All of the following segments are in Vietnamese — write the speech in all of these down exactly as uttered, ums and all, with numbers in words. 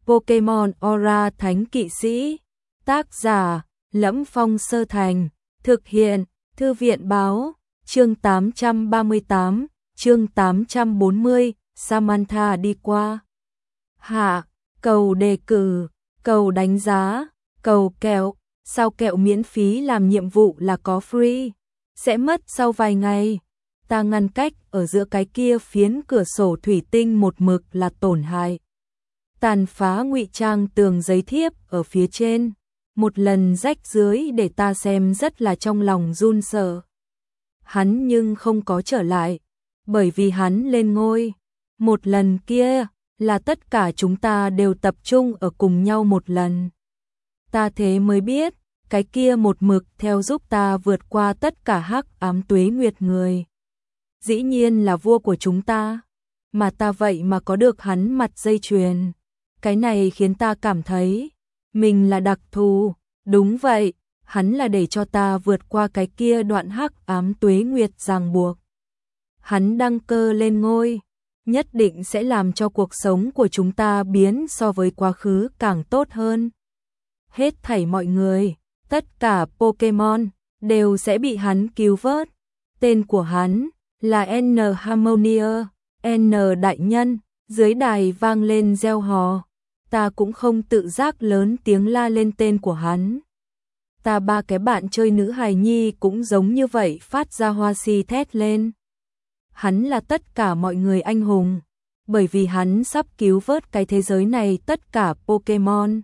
Pokemon Aura Thánh Kỵ Sĩ. Tác giả: Lẫm Phong Sơ Thành. Thực hiện: Thư viện báo. Chương tám trăm ba mươi tám, chương tám trăm bốn mươi, Samantha đi qua. Hạ, cầu đề cử, cầu đánh giá, cầu kẹo. Sao kẹo miễn phí làm nhiệm vụ là có free? Sẽ mất sau vài ngày. Ta ngăn cách ở giữa cái kia phiến cửa sổ thủy tinh một mực là tổn hại. Tàn phá ngụy trang tường giấy thiếp ở phía trên. Một lần rách dưới để ta xem rất là trong lòng run sợ. Hắn nhưng không có trở lại, bởi vì hắn lên ngôi. Một lần kia là tất cả chúng ta đều tập trung ở cùng nhau một lần. Ta thế mới biết, cái kia một mực theo giúp ta vượt qua tất cả hắc ám tuế nguyệt người. Dĩ nhiên là vua của chúng ta, mà ta vậy mà có được hắn mặt dây chuyền. Cái này khiến ta cảm thấy mình là đặc thù. Đúng vậy, hắn là để cho ta vượt qua cái kia đoạn hắc ám tuế nguyệt ràng buộc. Hắn đăng cơ lên ngôi, nhất định sẽ làm cho cuộc sống của chúng ta biến so với quá khứ càng tốt hơn. Hết thảy mọi người, tất cả Pokemon đều sẽ bị hắn cứu vớt. Tên của hắn là N Harmonia, N đại nhân. Dưới đài vang lên reo hò. Ta cũng không tự giác lớn tiếng la lên tên của hắn. Ta ba cái bạn chơi nữ hài nhi cũng giống như vậy phát ra hoa si thét lên. Hắn là tất cả mọi người anh hùng, bởi vì hắn sắp cứu vớt cái thế giới này tất cả Pokemon.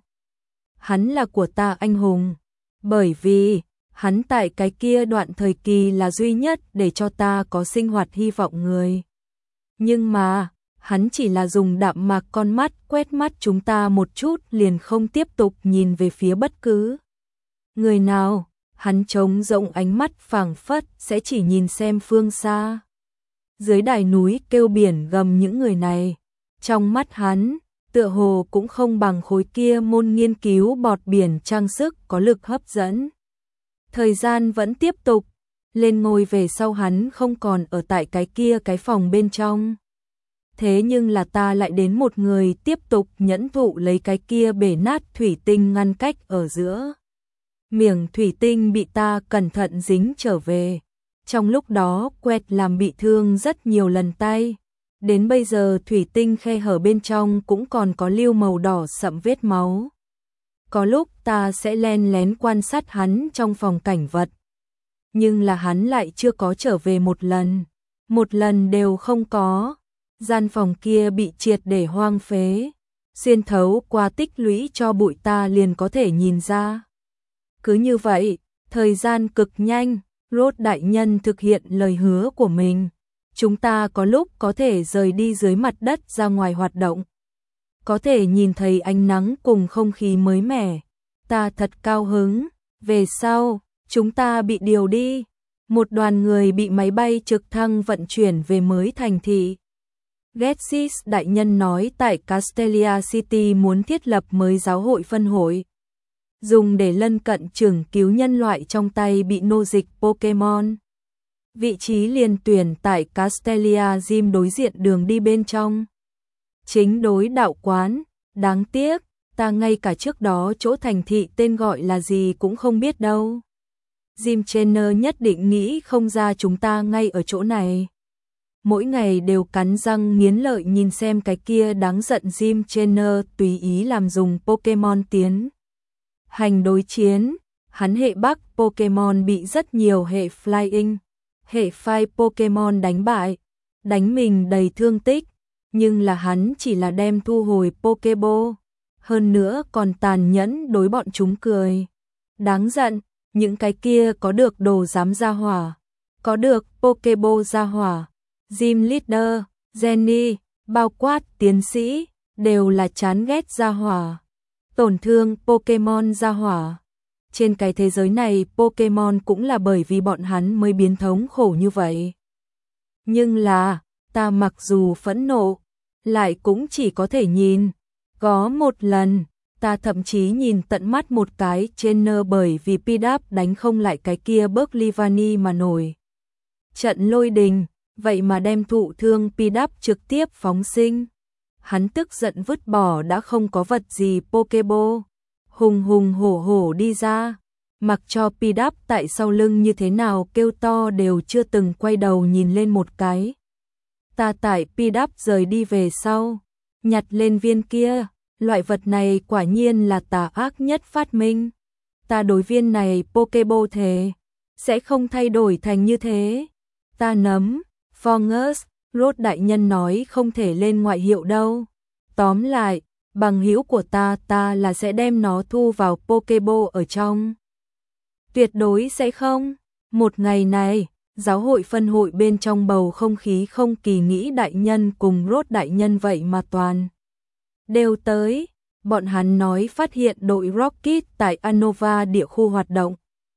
Hắn là của ta anh hùng, bởi vì hắn tại cái kia đoạn thời kỳ là duy nhất để cho ta có sinh hoạt hy vọng người. Nhưng mà, hắn chỉ là dùng đạm mạc con mắt quét mắt chúng ta một chút liền không tiếp tục nhìn về phía bất cứ người nào. Hắn trống rỗng ánh mắt phảng phất sẽ chỉ nhìn xem phương xa. Dưới đài núi kêu biển gầm những người này, trong mắt hắn, tựa hồ cũng không bằng khối kia môn nghiên cứu bọt biển trang sức có lực hấp dẫn. Thời gian vẫn tiếp tục, lên ngôi về sau hắn không còn ở tại cái kia cái phòng bên trong. Thế nhưng là ta lại đến một người tiếp tục nhẫn thụ lấy cái kia bể nát thủy tinh ngăn cách ở giữa. Miệng thủy tinh bị ta cẩn thận dính trở về. Trong lúc đó quẹt làm bị thương rất nhiều lần tay. Đến bây giờ thủy tinh khe hở bên trong cũng còn có lưu màu đỏ sậm vết máu. Có lúc ta sẽ len lén quan sát hắn trong phòng cảnh vật. Nhưng là hắn lại chưa có trở về một lần. Một lần đều không có. Gian phòng kia bị triệt để hoang phế. Xuyên thấu qua tích lũy cho bụi ta liền có thể nhìn ra. Cứ như vậy, thời gian cực nhanh, Rốt đại nhân thực hiện lời hứa của mình. Chúng ta có lúc có thể rời đi dưới mặt đất ra ngoài hoạt động. Có thể nhìn thấy ánh nắng cùng không khí mới mẻ. Ta thật cao hứng. Về sau, chúng ta bị điều đi. Một đoàn người bị máy bay trực thăng vận chuyển về mới thành thị. Getsis đại nhân nói tại Castelia City muốn thiết lập mới giáo hội phân hội. Dùng để lân cận trưởng cứu nhân loại trong tay bị nô dịch Pokemon. Vị trí liền tuyển tại Castelia Gym đối diện đường đi bên trong. Chính đối đạo quán, đáng tiếc, ta ngay cả trước đó chỗ thành thị tên gọi là gì cũng không biết đâu. Gym Trainer nhất định nghĩ không ra chúng ta ngay ở chỗ này. Mỗi ngày đều cắn răng nghiến lợi nhìn xem cái kia đáng giận Gym Trainer tùy ý làm dùng Pokemon tiến hành đối chiến. Hắn hệ Bắc Pokemon bị rất nhiều hệ Flying, hệ Phai Pokemon đánh bại, đánh mình đầy thương tích, nhưng là hắn chỉ là đem thu hồi Pokeball, hơn nữa còn tàn nhẫn đối bọn chúng cười. Đáng giận, những cái kia có được đồ giám ra hỏa, có được Pokeball ra hỏa, Gym Leader, Jenny, bao quát tiến sĩ, đều là chán ghét ra hỏa. Tổn thương Pokemon ra hỏa. Trên cái thế giới này Pokemon cũng là bởi vì bọn hắn mới biến thống khổ như vậy. Nhưng là, ta mặc dù phẫn nộ, lại cũng chỉ có thể nhìn. Có một lần, ta thậm chí nhìn tận mắt một cái trainer bởi vì Pidap đánh không lại cái kia Berklivani mà nổi trận lôi đình, vậy mà đem thụ thương Pidap trực tiếp phóng sinh. hắn tức giận vứt bỏ đã không có vật gì Pokeball, hùng hùng hổ hổ đi ra, mặc cho Pidap tại sau lưng như thế nào kêu to đều chưa từng quay đầu nhìn lên một cái. Ta tại Pidap rời đi về sau, nhặt lên viên kia, loại vật này quả nhiên là tà ác nhất phát minh. Ta đối viên này Pokeball thề, sẽ không thay đổi thành như thế. Ta nấm, Fungus, Rốt đại nhân nói không thể lên ngoại hiệu đâu. Tóm lại, bằng hữu của ta ta là sẽ đem nó thu vào Pokeball ở trong. Tuyệt đối sẽ không. Một ngày này, giáo hội phân hội bên trong bầu không khí không kỳ nghĩ đại nhân cùng Rốt đại nhân vậy mà toàn đều tới. Bọn hắn nói phát hiện đội Rocket tại Unova địa khu hoạt động.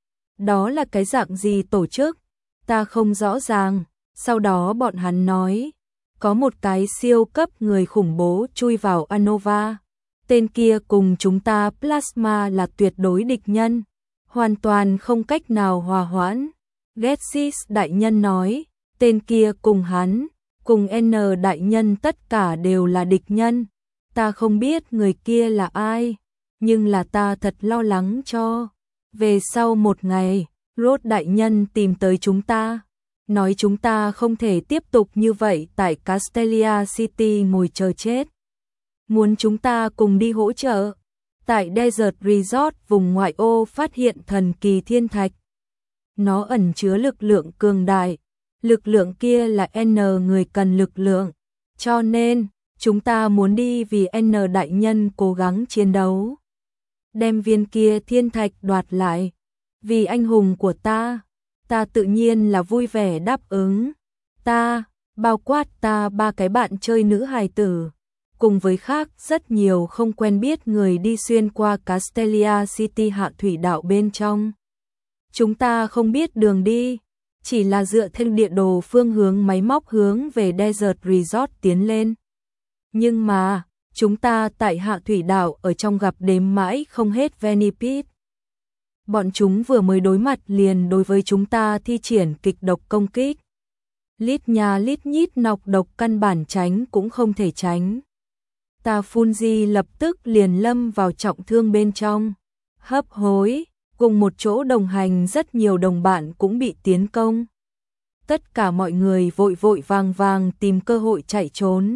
Đó là cái dạng gì tổ chức? Ta không rõ ràng. Sau đó bọn hắn nói, có một cái siêu cấp người khủng bố chui vào Unova. Tên kia cùng chúng ta Plasma là tuyệt đối địch nhân, hoàn toàn không cách nào hòa hoãn. Getsis đại nhân nói, tên kia cùng hắn, cùng N đại nhân tất cả đều là địch nhân. Ta không biết người kia là ai, nhưng là ta thật lo lắng cho. Về sau một ngày, Rốt đại nhân tìm tới chúng ta, nói chúng ta không thể tiếp tục như vậy tại Castelia City ngồi chờ chết. Muốn chúng ta cùng đi hỗ trợ. Tại Desert Resort vùng ngoại ô phát hiện thần kỳ thiên thạch. Nó ẩn chứa lực lượng cường đại. Lực lượng kia là N người cần lực lượng. Cho nên, chúng ta muốn đi vì N đại nhân cố gắng chiến đấu. Đem viên kia thiên thạch đoạt lại. Vì anh hùng của ta. Ta tự nhiên là vui vẻ đáp ứng. Ta, bao quát ta ba cái bạn chơi nữ hài tử, cùng với khác rất nhiều không quen biết người đi xuyên qua Castelia City hạ thủy đạo bên trong. Chúng ta không biết đường đi, chỉ là dựa theo địa đồ phương hướng máy móc hướng về Desert Resort tiến lên. Nhưng mà, chúng ta tại hạ thủy đạo ở trong gặp đếm mãi không hết Venipede. Bọn chúng vừa mới đối mặt liền đối với chúng ta thi triển kịch độc công kích. Lít nhà lít nhít nọc độc căn bản tránh cũng không thể tránh. Ta Fungi lập tức liền lâm vào trọng thương bên trong. Hấp hối, cùng một chỗ đồng hành rất nhiều đồng bạn cũng bị tiến công. Tất cả mọi người vội vội vàng vàng tìm cơ hội chạy trốn.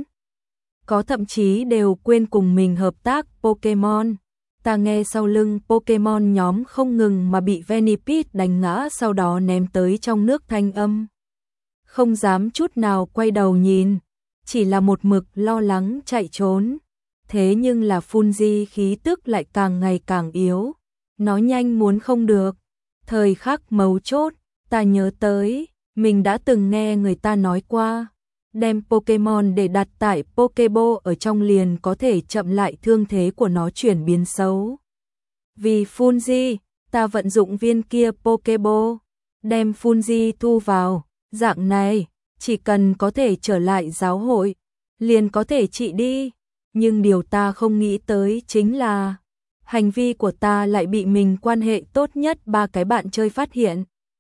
Có thậm chí đều quên cùng mình hợp tác Pokemon. Ta nghe sau lưng Pokemon nhóm không ngừng mà bị Venipede đánh ngã sau đó ném tới trong nước thanh âm. Không dám chút nào quay đầu nhìn, chỉ là một mực lo lắng chạy trốn. Thế nhưng là Fungi khí tức lại càng ngày càng yếu. Nó nhanh muốn không được. Thời khắc mấu chốt, ta nhớ tới, mình đã từng nghe người ta nói qua. Đem Pokemon để đặt tại Pokeball ở trong liền có thể chậm lại thương thế của nó chuyển biến xấu. Vì Fungi, ta vận dụng viên kia Pokeball, đem Fungi thu vào, dạng này, chỉ cần có thể trở lại giáo hội, liền có thể trị đi. Nhưng điều ta không nghĩ tới chính là, hành vi của ta lại bị mình quan hệ tốt nhất ba cái bạn chơi phát hiện.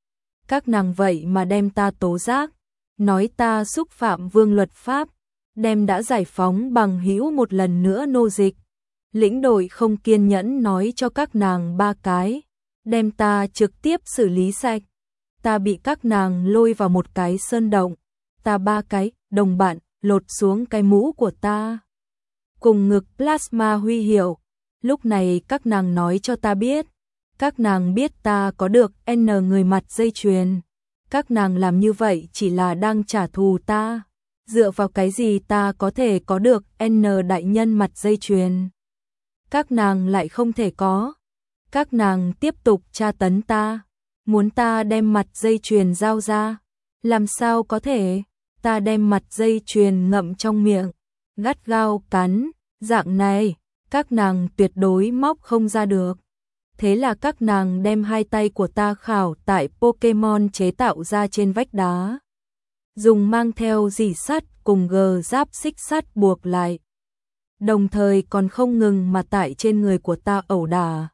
Các nàng vậy mà đem ta tố giác, nói ta xúc phạm vương luật pháp, đem đã giải phóng bằng hữu một lần nữa nô dịch. Lĩnh đội không kiên nhẫn nói cho các nàng ba cái, đem ta trực tiếp xử lý sạch. Ta bị các nàng lôi vào một cái sơn động, ta ba cái đồng bạn lột xuống cái mũ của ta. Cùng ngực Plasma huy hiệu, lúc này các nàng nói cho ta biết, các nàng biết ta có được N người mặt dây chuyền. Các nàng làm như vậy chỉ là đang trả thù ta. Dựa vào cái gì ta có thể có được N đại nhân mặt dây chuyền? Các nàng lại không thể có. Các nàng tiếp tục tra tấn ta, muốn ta đem mặt dây chuyền giao ra. Làm sao có thể? Ta đem mặt dây chuyền ngậm trong miệng, gắt gao cắn, dạng này, các nàng tuyệt đối móc không ra được. Thế là các nàng đem hai tay của ta khảo tại Pokemon chế tạo ra trên vách đá. Dùng mang theo dỉ sắt cùng gờ giáp xích sắt buộc lại. Đồng thời còn không ngừng mà tại trên người của ta ẩu đả.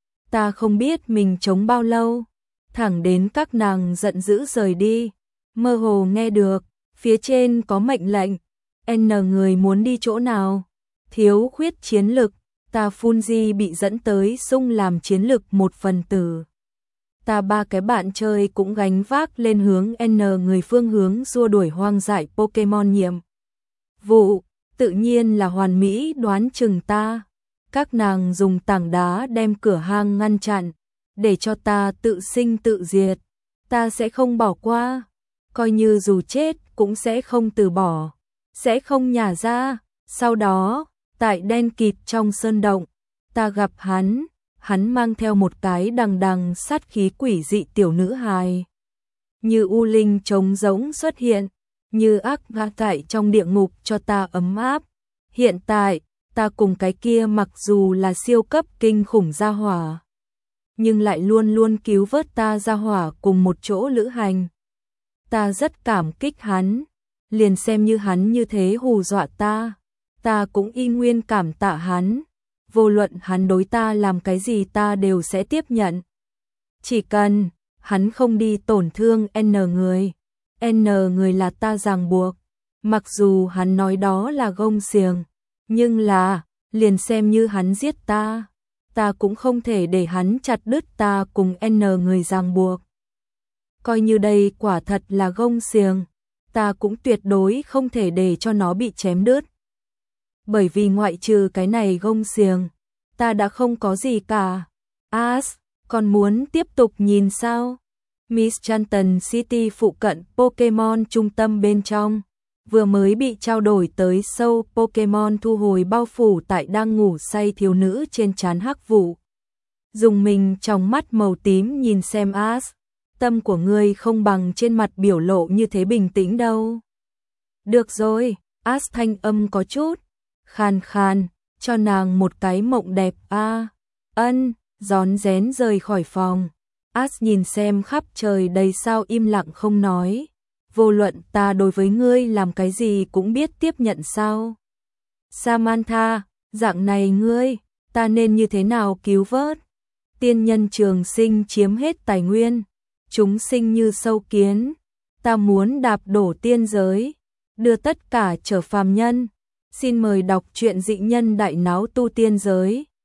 Ta không biết mình chống bao lâu, thẳng đến các nàng giận dữ rời đi. Mơ hồ nghe được, phía trên có mệnh lệnh, N người muốn đi chỗ nào? Thiếu khuyết chiến lực, ta Fungi bị dẫn tới sung làm chiến lực một phần tử. Ta ba cái bạn chơi cũng gánh vác lên hướng N người phương hướng xua đuổi hoang dại Pokemon nhiệm vụ, tự nhiên là hoàn mỹ đoán chừng ta. Các nàng dùng tảng đá đem cửa hang ngăn chặn, để cho ta tự sinh tự diệt. Ta sẽ không bỏ qua, coi như dù chết cũng sẽ không từ bỏ, sẽ không nhả ra. Sau đó, tại đen kịt trong sơn động, ta gặp hắn, hắn mang theo một cái đằng đằng sát khí quỷ dị tiểu nữ hài. Như u linh trống rỗng xuất hiện, như ác ngạ tại trong địa ngục cho ta ấm áp. Hiện tại, ta cùng cái kia mặc dù là siêu cấp kinh khủng gia hỏa, nhưng lại luôn luôn cứu vớt ta gia hỏa cùng một chỗ lữ hành. Ta rất cảm kích hắn, liền xem như hắn như thế hù dọa ta, ta cũng y nguyên cảm tạ hắn. Vô luận hắn đối ta làm cái gì ta đều sẽ tiếp nhận. Chỉ cần hắn không đi tổn thương N người. N người là ta ràng buộc. Mặc dù hắn nói đó là gông xiềng, nhưng là, liền xem như hắn giết ta, ta cũng không thể để hắn chặt đứt ta cùng N người ràng buộc. Coi như đây quả thật là gông xiềng, ta cũng tuyệt đối không thể để cho nó bị chém đứt. Bởi vì ngoại trừ cái này gông xiềng, ta đã không có gì cả. As, còn muốn tiếp tục nhìn sao? Miss Chanton City phụ cận Pokemon trung tâm bên trong, vừa mới bị trao đổi tới sâu Pokemon thu hồi bao phủ tại đang ngủ say thiếu nữ trên trán hắc vụ. Dùng mình trong mắt màu tím nhìn xem As, tâm của ngươi không bằng trên mặt biểu lộ như thế bình tĩnh đâu. Được rồi, As thanh âm có chút khàn khàn, cho nàng một cái mộng đẹp a. À, ân, rón rén rời khỏi phòng. As nhìn xem khắp trời đầy sao im lặng không nói. Vô luận ta đối với ngươi làm cái gì cũng biết tiếp nhận sao? Samantha, dạng này ngươi, ta nên như thế nào cứu vớt? Tiên nhân trường sinh chiếm hết tài nguyên, chúng sinh như sâu kiến, ta muốn đạp đổ tiên giới, đưa tất cả trở phàm nhân. Xin mời đọc truyện dị nhân đại náo tu tiên giới.